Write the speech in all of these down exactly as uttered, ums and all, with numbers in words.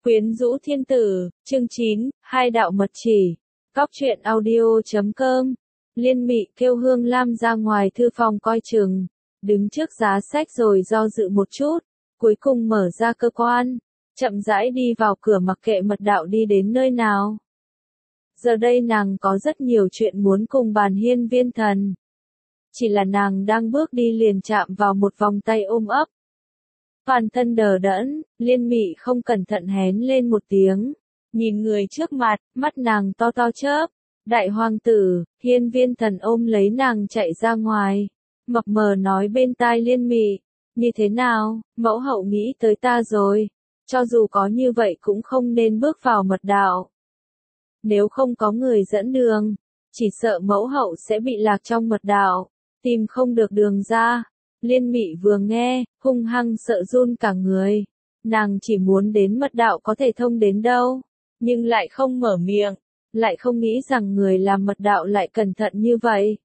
Quyến rũ thiên tử, chương chín, hai đạo mật chỉ. Cóc truyện audio chấm com. Liên Mị kêu Hương Lam ra ngoài thư phòng coi chừng, đứng trước giá sách rồi do dự một chút, cuối cùng mở ra cơ quan, chậm rãi đi vào cửa mặc kệ mật đạo đi đến nơi nào. Giờ đây nàng có rất nhiều chuyện muốn cùng bàn Hiên Viên Thần. Chỉ là nàng đang bước đi liền chạm vào một vòng tay ôm ấp. Toàn thân đờ đẫn, Liên Mị không cẩn thận hén lên một tiếng, nhìn người trước mặt, mắt nàng to to chớp. Đại hoàng tử, Hiên Viên Thần ôm lấy nàng chạy ra ngoài, mập mờ nói bên tai Liên Mị, như thế nào, mẫu hậu nghĩ tới ta rồi, cho dù có như vậy cũng không nên bước vào mật đạo. Nếu không có người dẫn đường, chỉ sợ mẫu hậu sẽ bị lạc trong mật đạo, tìm không được đường ra. Liên Mị vừa nghe, hung hăng sợ run cả người, nàng chỉ muốn đến mật đạo có thể thông đến đâu, nhưng lại không mở miệng, lại không nghĩ rằng người làm mật đạo lại cẩn thận như vậy.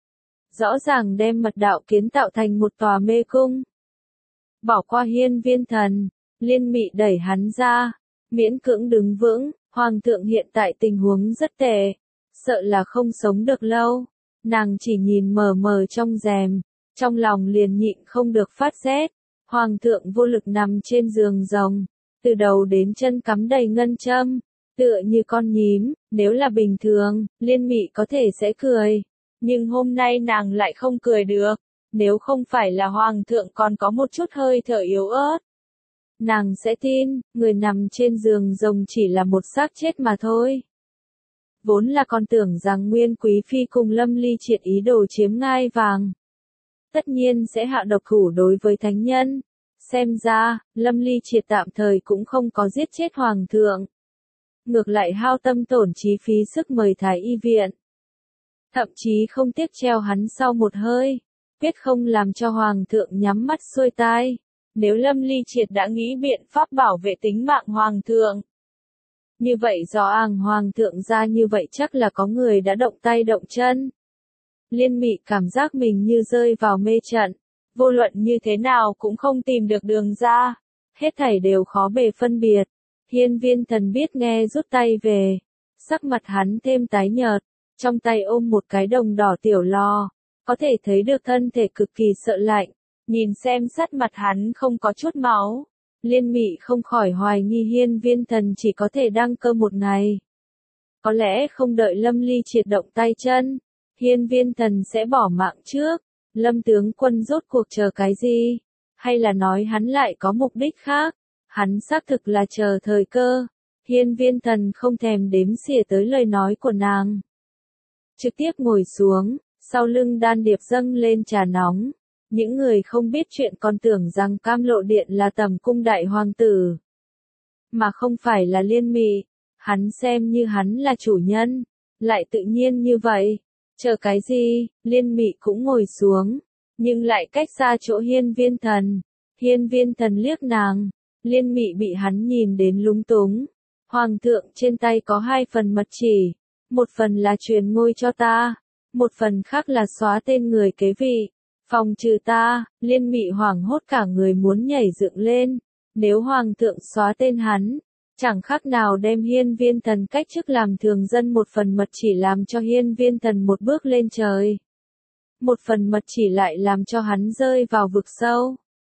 Rõ ràng đem mật đạo kiến tạo thành một tòa mê cung. Bỏ qua Hiên Viên Thần, Liên Mị đẩy hắn ra, miễn cưỡng đứng vững, hoàng thượng hiện tại tình huống rất tệ, sợ là không sống được lâu. Nàng chỉ nhìn mờ mờ trong rèm, trong lòng liền nhịn không được phát rét. Hoàng thượng vô lực nằm trên giường rồng, từ đầu đến chân cắm đầy ngân châm, tựa như con nhím. Nếu là bình thường, Liên Mị có thể sẽ cười, nhưng hôm nay nàng lại không cười được. Nếu không phải là hoàng thượng còn có một chút hơi thở yếu ớt, nàng sẽ tin, người nằm trên giường rồng chỉ là một xác chết mà thôi. Vốn là con tưởng rằng Nguyên Quý Phi cùng Lâm Ly Triệt ý đồ chiếm ngai vàng, tất nhiên sẽ hạ độc thủ đối với thánh nhân. Xem ra, Lâm Ly Triệt tạm thời cũng không có giết chết hoàng thượng, ngược lại hao tâm tổn trí phí sức mời thái y viện, thậm chí không tiếc treo hắn sau một hơi, quyết không làm cho hoàng thượng nhắm mắt xuôi tai. Nếu Lâm Ly Triệt đã nghĩ biện pháp bảo vệ tính mạng hoàng thượng, như vậy do àng hoàng thượng ra như vậy chắc là có người đã động tay động chân. Liên Mị cảm giác mình như rơi vào mê trận, vô luận như thế nào cũng không tìm được đường ra, hết thảy đều khó bề phân biệt. Hiên Viên Thần biết nghe rút tay về, sắc mặt hắn thêm tái nhợt, trong tay ôm một cái đồng đỏ tiểu lò, có thể thấy được thân thể cực kỳ sợ lạnh, nhìn xem sát mặt hắn không có chút máu. Liên Mị không khỏi hoài nghi Hiên Viên Thần chỉ có thể đăng cơ một ngày. Có lẽ không đợi Lâm Ly Triệt động tay chân, Hiên Viên Thần sẽ bỏ mạng trước. Lâm tướng quân rốt cuộc chờ cái gì? Hay là nói hắn lại có mục đích khác? Hắn xác thực là chờ thời cơ. Hiên Viên Thần không thèm đếm xỉa tới lời nói của nàng, trực tiếp ngồi xuống, sau lưng đan điệp dâng lên trà nóng. Những người không biết chuyện còn tưởng rằng Cam Lộ Điện là tầm cung đại hoàng tử, mà không phải là Liên Mị. Hắn xem như hắn là chủ nhân, lại tự nhiên như vậy. Chờ cái gì? Liên Mị cũng ngồi xuống, nhưng lại cách xa chỗ Hiên Viên Thần. Hiên Viên Thần liếc nàng, Liên Mị bị hắn nhìn đến lúng túng. Hoàng thượng trên tay có hai phần mật chỉ, một phần là truyền ngôi cho ta, một phần khác là xóa tên người kế vị, phòng trừ ta. Liên Mị hoảng hốt cả người muốn nhảy dựng lên. Nếu hoàng thượng xóa tên hắn, chẳng khác nào đem Hiên Viên Thần cách chức làm thường dân. Một phần mật chỉ làm cho Hiên Viên Thần một bước lên trời, một phần mật chỉ lại làm cho hắn rơi vào vực sâu.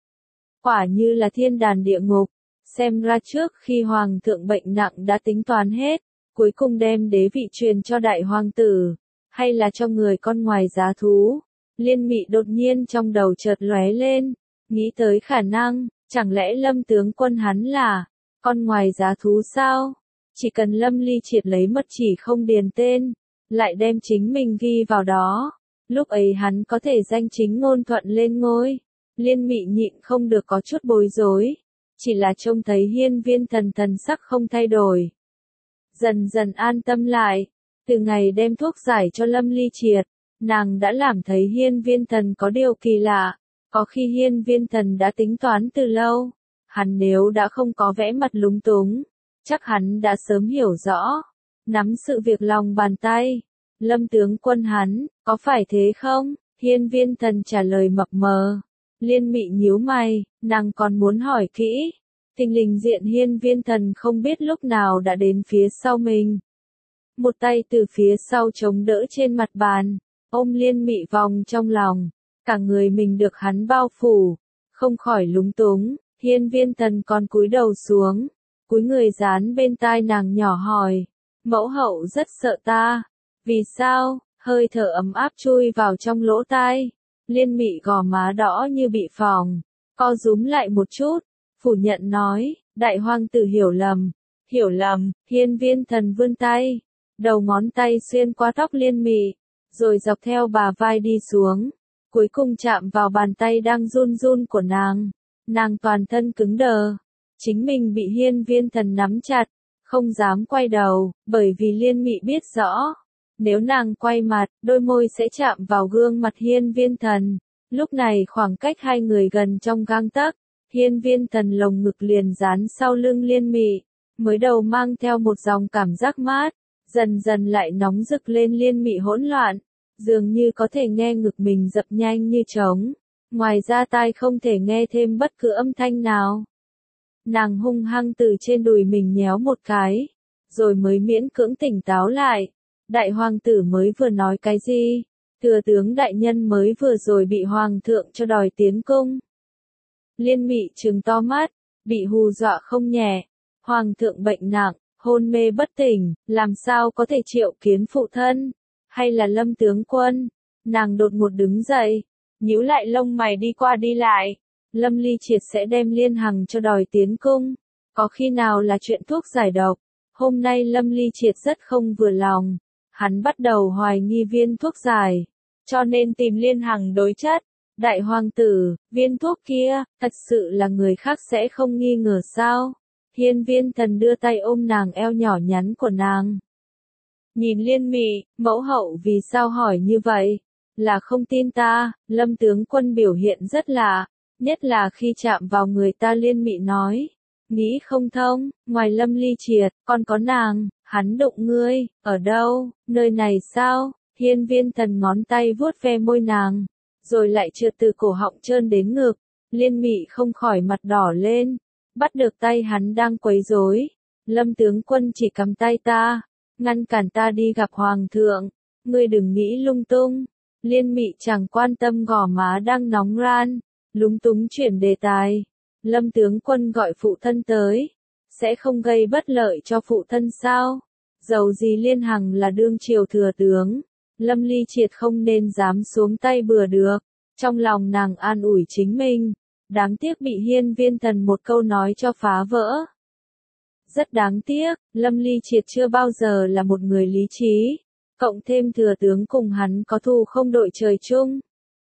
Quả như là thiên đàn địa ngục. Xem ra trước khi hoàng thượng bệnh nặng đã tính toán hết, cuối cùng đem đế vị truyền cho đại hoàng tử, hay là cho người con ngoài giá thú. Liên Mị đột nhiên trong đầu chợt lóe lên, nghĩ tới khả năng, chẳng lẽ Lâm tướng quân hắn là con ngoài giá thú sao? Chỉ cần Lâm Ly Triệt lấy mật chỉ không điền tên, lại đem chính mình ghi vào đó, lúc ấy hắn có thể danh chính ngôn thuận lên ngôi. Liên Mị nhịn không được có chút bối rối, chỉ là trông thấy Hiên Viên Thần thần sắc không thay đổi, dần dần an tâm lại. Từ ngày đem thuốc giải cho Lâm Ly Triệt, nàng đã làm thấy Hiên Viên Thần có điều kỳ lạ. Có khi Hiên Viên Thần đã tính toán từ lâu, hắn nếu đã không có vẽ mặt lúng túng, chắc hắn đã sớm hiểu rõ, nắm sự việc lòng bàn tay. Lâm tướng quân hắn, có phải thế không? Hiên Viên Thần trả lời mập mờ. Liên Mị nhíu mày, nàng còn muốn hỏi kỹ, Tình lình diện Hiên Viên Thần không biết lúc nào đã đến phía sau mình. Một tay từ phía sau chống đỡ trên mặt bàn, ôm Liên Mị vòng trong lòng, cả người mình được hắn bao phủ, không khỏi lúng túng. Hiên Viên Thần còn cúi đầu xuống, cúi người dán bên tai nàng nhỏ hỏi, mẫu hậu rất sợ ta, vì sao? Hơi thở ấm áp chui vào trong lỗ tai, Liên Mị gò má đỏ như bị phỏng, co rúm lại một chút, phủ nhận nói, đại hoàng tử hiểu lầm, hiểu lầm. Hiên Viên Thần vươn tay, đầu ngón tay xuyên qua tóc Liên Mị, rồi dọc theo bà vai đi xuống, cuối cùng chạm vào bàn tay đang run run của nàng. Nàng toàn thân cứng đờ, chính mình bị Hiên Viên Thần nắm chặt, không dám quay đầu, bởi vì Liên Mị biết rõ, nếu nàng quay mặt, đôi môi sẽ chạm vào gương mặt Hiên Viên Thần. Lúc này khoảng cách hai người gần trong gang tấc, Hiên Viên Thần lồng ngực liền dán sau lưng Liên Mị, mới đầu mang theo một dòng cảm giác mát, dần dần lại nóng rực lên. Liên Mị hỗn loạn, dường như có thể nghe ngực mình dập nhanh như trống, ngoài ra tai không thể nghe thêm bất cứ âm thanh nào. Nàng hung hăng từ trên đùi mình nhéo một cái, rồi mới miễn cưỡng tỉnh táo lại. Đại hoàng tử mới vừa nói cái gì? Thừa tướng đại nhân mới vừa rồi bị hoàng thượng cho đòi tiến cung. Liên Mị trừng to mắt, bị hù dọa không nhẹ. Hoàng thượng bệnh nặng, hôn mê bất tỉnh, làm sao có thể triệu kiến phụ thân? Hay là Lâm tướng quân? Nàng đột ngột đứng dậy, nhíu lại lông mày đi qua đi lại. Lâm Ly Triệt sẽ đem Liên Hằng cho đòi tiến cung. Có khi nào là chuyện thuốc giải độc? Hôm nay Lâm Ly Triệt rất không vừa lòng. Hắn bắt đầu hoài nghi viên thuốc giải, cho nên tìm Liên Hằng đối chất. Đại hoàng tử, viên thuốc kia, thật sự là người khác sẽ không nghi ngờ sao? Hiên Viên Thần đưa tay ôm nàng eo nhỏ nhắn của nàng. Nhìn Liên Mị, mẫu hậu vì sao hỏi như vậy? Là không tin ta? Lâm tướng quân biểu hiện rất lạ, nhất là khi chạm vào người ta. Liên Mị nói, nghĩ không thông, ngoài Lâm Ly Triệt, còn có nàng. Hắn đụng ngươi, ở đâu, nơi này sao? Hiên Viên Thần ngón tay vuốt ve môi nàng, rồi lại trượt từ cổ họng trơn đến ngực. Liên Mị không khỏi mặt đỏ lên, bắt được tay hắn đang quấy rối. Lâm tướng quân chỉ cầm tay ta, ngăn cản ta đi gặp hoàng thượng, ngươi đừng nghĩ lung tung. Liên Mị chẳng quan tâm gò má đang nóng ran, lúng túng chuyển đề tài. Lâm tướng quân gọi phụ thân tới, sẽ không gây bất lợi cho phụ thân sao? Dầu gì Liên Hằng là đương triều thừa tướng, Lâm Ly Triệt không nên dám xuống tay bừa được. Trong lòng nàng an ủi chính mình, đáng tiếc bị Hiên Viên Thần một câu nói cho phá vỡ. Rất đáng tiếc, Lâm Ly Triệt chưa bao giờ là một người lý trí, cộng thêm thừa tướng cùng hắn có thù không đội trời chung.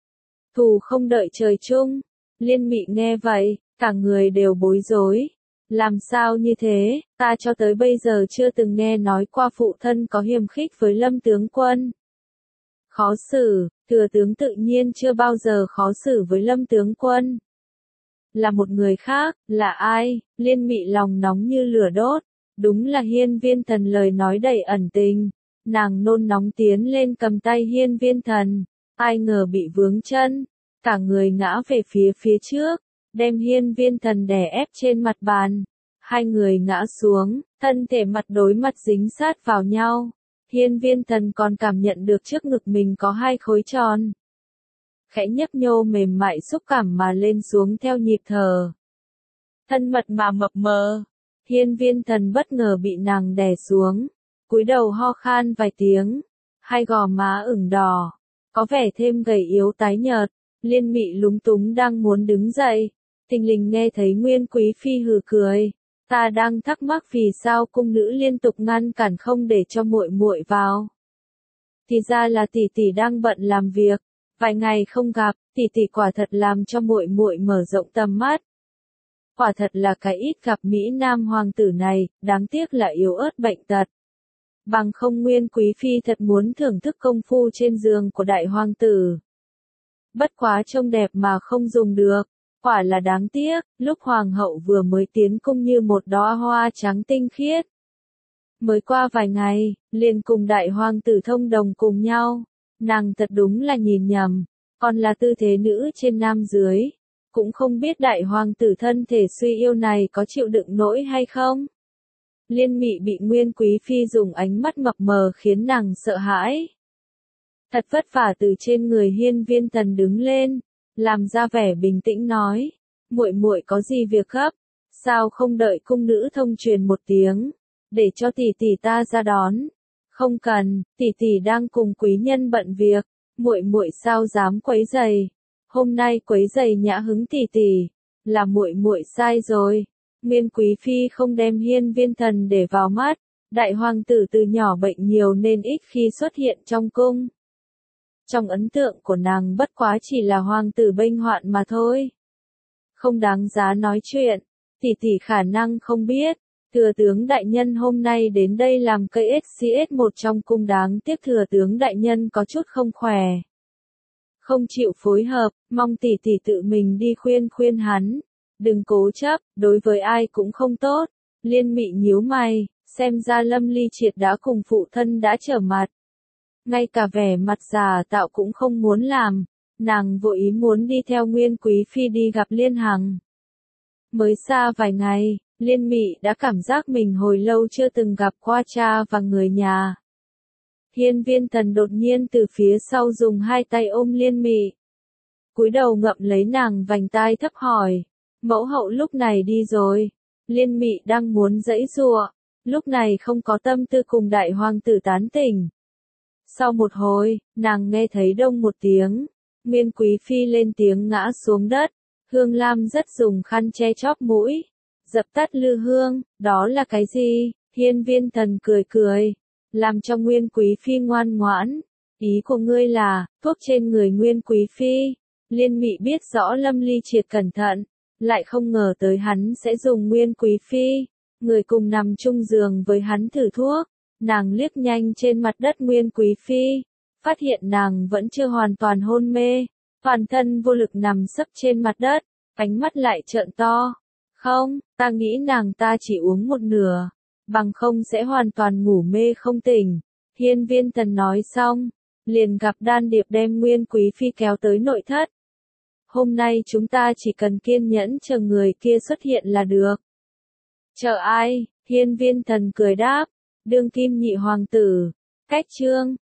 Thù không đợi trời chung. Liên Mị nghe vậy, cả người đều bối rối. Làm sao như thế, ta cho tới bây giờ chưa từng nghe nói qua phụ thân có hiềm khích với Lâm tướng quân. Khó xử, thừa tướng tự nhiên chưa bao giờ khó xử với Lâm tướng quân. Là một người khác, là ai? Liên Mị lòng nóng như lửa đốt, đúng là Hiên Viên Thần lời nói đầy ẩn tình. Nàng nôn nóng tiến lên cầm tay Hiên Viên Thần, ai ngờ bị vướng chân, cả người ngã về phía phía trước, đem Hiên Viên Thần đè ép trên mặt bàn. Hai người ngã xuống, thân thể mặt đối mặt dính sát vào nhau. Hiên Viên Thần còn cảm nhận được trước ngực mình có hai khối tròn. Khẽ nhấp nhô mềm mại xúc cảm mà lên xuống theo nhịp thở. Thân mật mà mập mờ. Hiên Viên Thần bất ngờ bị nàng đè xuống, cúi đầu ho khan vài tiếng, hai gò má ửng đỏ, có vẻ thêm gầy yếu tái nhợt. Liên Mị lúng túng đang muốn đứng dậy, thình lình nghe thấy Nguyên Quý phi hừ cười, ta đang thắc mắc vì sao cung nữ liên tục ngăn cản không để cho muội muội vào. Thì ra là tỷ tỷ đang bận làm việc, vài ngày không gặp, tỷ tỷ quả thật làm cho muội muội mở rộng tầm mắt. Quả thật là cái ít gặp Mỹ Nam hoàng tử này, đáng tiếc là yếu ớt bệnh tật. Bằng không Nguyên Quý phi thật muốn thưởng thức công phu trên giường của đại hoàng tử. Bất quá trông đẹp mà không dùng được, quả là đáng tiếc. Lúc hoàng hậu vừa mới tiến cung như một đóa hoa trắng tinh khiết. Mới qua vài ngày, liền cùng đại hoàng tử thông đồng cùng nhau. Nàng thật đúng là nhìn nhầm, còn là tư thế nữ trên nam dưới. cũng không biết đại hoàng tử thân thể suy yếu này có chịu đựng nổi hay không. Liên Mị bị Nguyên Quý Phi dùng ánh mắt mập mờ khiến nàng sợ hãi. Thật vất vả từ trên người Hiên Viên Thần đứng lên, làm ra vẻ bình tĩnh nói, muội muội có gì việc gấp, sao không đợi cung nữ thông truyền một tiếng, để cho tỷ tỷ ta ra đón. Không cần, tỷ tỷ đang cùng quý nhân bận việc, muội muội sao dám quấy rầy. Hôm nay quấy rầy nhã hứng tỷ tỷ, là muội muội sai rồi. Nguyên Quý Phi không đem Hiên Viên Thần để vào mắt, đại hoàng tử từ nhỏ bệnh nhiều nên ít khi xuất hiện trong cung. Trong ấn tượng của nàng bất quá chỉ là hoàng tử bênh hoạn mà thôi. Không đáng giá nói chuyện, tỷ tỷ khả năng không biết, thừa tướng đại nhân hôm nay đến đây làm cây ét xê ét một trong cung, đáng tiếc thừa tướng đại nhân có chút không khỏe. Không chịu phối hợp, mong tỷ tỷ tự mình đi khuyên khuyên hắn. Đừng cố chấp, đối với ai cũng không tốt. Liên Mị nhíu mày, xem ra Lâm Ly Triệt đã cùng phụ thân đã trở mặt. Ngay cả vẻ mặt giả tạo cũng không muốn làm, nàng vội ý muốn đi theo Nguyên Quý Phi đi gặp Liên Hằng. Mới xa vài ngày, Liên Mị đã cảm giác mình hồi lâu chưa từng gặp qua cha và người nhà. Hiên Viên Thần đột nhiên từ phía sau dùng hai tay ôm Liên Mị, cúi đầu ngậm lấy nàng vành tai thấp hỏi, mẫu hậu lúc này đi rồi. Liên Mị đang muốn giãy giụa, lúc này không có tâm tư cùng đại hoàng tử tán tỉnh. Sau một hồi, nàng nghe thấy đông một tiếng, Nguyên Quý Phi lên tiếng ngã xuống đất, Hương Lam rất dùng khăn che chóp mũi, dập tắt lư hương, đó là cái gì? Hiên Viên Thần cười cười, làm cho Nguyên Quý Phi ngoan ngoãn, ý của ngươi là, thuốc trên người Nguyên Quý Phi. Liên Mị biết rõ Lâm Ly Triệt cẩn thận, lại không ngờ tới hắn sẽ dùng Nguyên Quý Phi, người cùng nằm chung giường với hắn thử thuốc. Nàng liếc nhanh trên mặt đất Nguyên Quý Phi, phát hiện nàng vẫn chưa hoàn toàn hôn mê, toàn thân vô lực nằm sấp trên mặt đất, ánh mắt lại trợn to. Không, ta nghĩ nàng ta chỉ uống một nửa, bằng không sẽ hoàn toàn ngủ mê không tỉnh. Hiên Viên Thần nói xong, liền gặp Đan Điệp đem Nguyên Quý Phi kéo tới nội thất. Hôm nay chúng ta chỉ cần kiên nhẫn chờ người kia xuất hiện là được. Chờ ai? Hiên Viên Thần cười đáp, đương kim nhị hoàng tử. Cách chương